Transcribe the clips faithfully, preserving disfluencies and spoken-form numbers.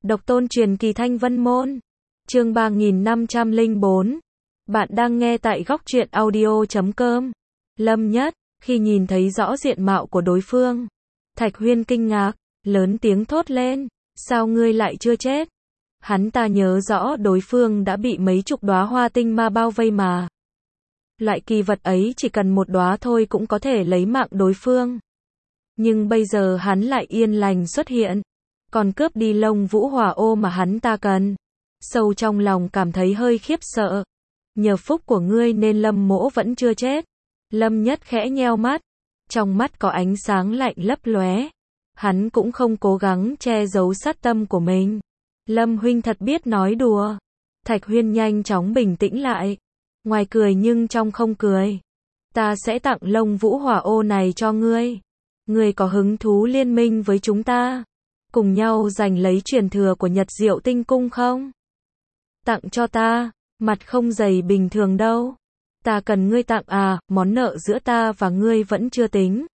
Độc tôn truyền kỳ Thanh Vân Môn. Chương ba nghìn năm trăm lẻ bốn. Bạn đang nghe tại góc truyện audio chấm com. Lâm Nhất, khi nhìn thấy rõ diện mạo của đối phương, Thạch Huyên kinh ngạc, lớn tiếng thốt lên, sao ngươi lại chưa chết? Hắn ta nhớ rõ đối phương đã bị mấy chục đóa hoa tinh ma bao vây mà. Loại kỳ vật ấy chỉ cần một đóa thôi cũng có thể lấy mạng đối phương. Nhưng bây giờ hắn lại yên lành xuất hiện, còn cướp đi Lông Vũ Hỏa Ô mà hắn ta cần. Sâu trong lòng cảm thấy hơi khiếp sợ. Nhờ phúc của ngươi nên Lâm Mỗ vẫn chưa chết. Lâm Nhất khẽ nheo mắt, trong mắt có ánh sáng lạnh lấp lóe. Hắn cũng không cố gắng che giấu sát tâm của mình. Lâm huynh thật biết nói đùa. Thạch Huyên nhanh chóng bình tĩnh lại, ngoài cười nhưng trong không cười. Ta sẽ tặng Lông Vũ Hỏa Ô này cho ngươi. Ngươi có hứng thú liên minh với chúng ta, cùng nhau giành lấy truyền thừa của Nhật Diệu Tinh Cung không? Tặng cho ta, mặt không dày bình thường đâu. Ta cần ngươi tặng à, món nợ giữa ta và ngươi vẫn chưa tính.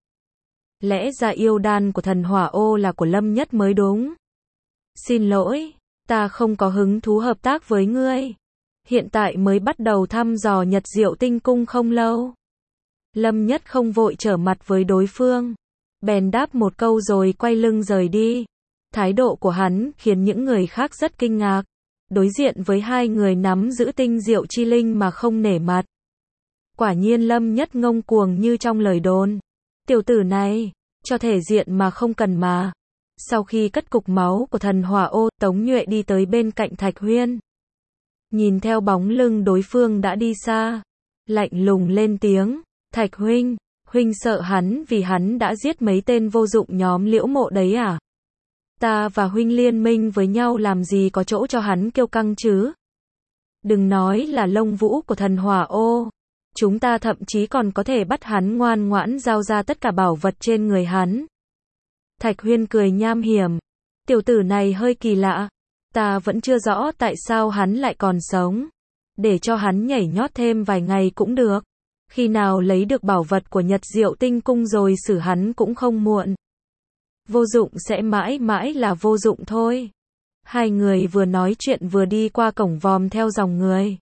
Lẽ ra yêu đan của thần Hỏa Ô là của Lâm Nhất mới đúng. Xin lỗi, ta không có hứng thú hợp tác với ngươi. Hiện tại mới bắt đầu thăm dò Nhật Diệu Tinh Cung không lâu. Lâm Nhất không vội trở mặt với đối phương, bèn đáp một câu rồi quay lưng rời đi. Thái độ của hắn khiến những người khác rất kinh ngạc. Đối diện với hai người nắm giữ tinh diệu chi linh mà không nể mặt. Quả nhiên Lâm Nhất ngông cuồng như trong lời đồn. Tiểu tử này, cho thể diện mà không cần mà. Sau khi cất cục máu của thần Hỏa Ô, Tống Nhuệ đi tới bên cạnh Thạch Huyên. Nhìn theo bóng lưng đối phương đã đi xa, lạnh lùng lên tiếng, Thạch huynh, huynh sợ hắn vì hắn đã giết mấy tên vô dụng nhóm Liễu Mộ đấy à? Ta và huynh liên minh với nhau làm gì có chỗ cho hắn kiêu căng chứ? Đừng nói là Lông Vũ của thần Hỏa Ô, chúng ta thậm chí còn có thể bắt hắn ngoan ngoãn giao ra tất cả bảo vật trên người hắn. Thạch Huyên cười nham hiểm, tiểu tử này hơi kỳ lạ, ta vẫn chưa rõ tại sao hắn lại còn sống. Để cho hắn nhảy nhót thêm vài ngày cũng được. Khi nào lấy được bảo vật của Nhật Diệu Tinh Cung rồi xử hắn cũng không muộn. Vô dụng sẽ mãi mãi là vô dụng thôi. Hai người vừa nói chuyện vừa đi qua cổng vòm theo dòng người.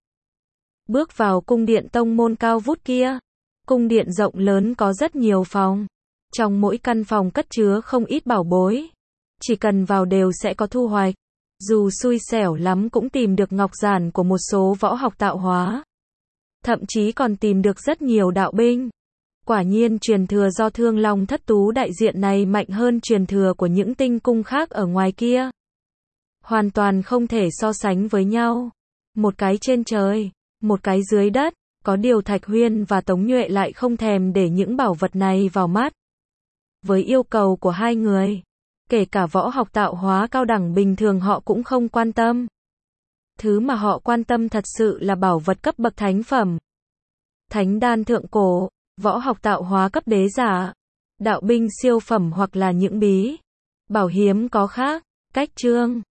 Bước vào cung điện tông môn cao vút kia. Cung điện rộng lớn có rất nhiều phòng. Trong mỗi căn phòng cất chứa không ít bảo bối. Chỉ cần vào đều sẽ có thu hoạch. Dù xui xẻo lắm cũng tìm được ngọc giản của một số võ học tạo hóa. Thậm chí còn tìm được rất nhiều đạo binh. Quả nhiên truyền thừa do Thương Long Thất Tú đại diện này mạnh hơn truyền thừa của những tinh cung khác ở ngoài kia. Hoàn toàn không thể so sánh với nhau. Một cái trên trời, một cái dưới đất. Có điều Thạch Huyên và Tống Nhuệ lại không thèm để những bảo vật này vào mắt. Với yêu cầu của hai người, kể cả võ học tạo hóa cao đẳng bình thường họ cũng không quan tâm. Thứ mà họ quan tâm thật sự là bảo vật cấp bậc thánh phẩm. Thánh đan thượng cổ, võ học tạo hóa cấp đế giả, đạo binh siêu phẩm hoặc là những bí bảo hiếm có khác. Cách chương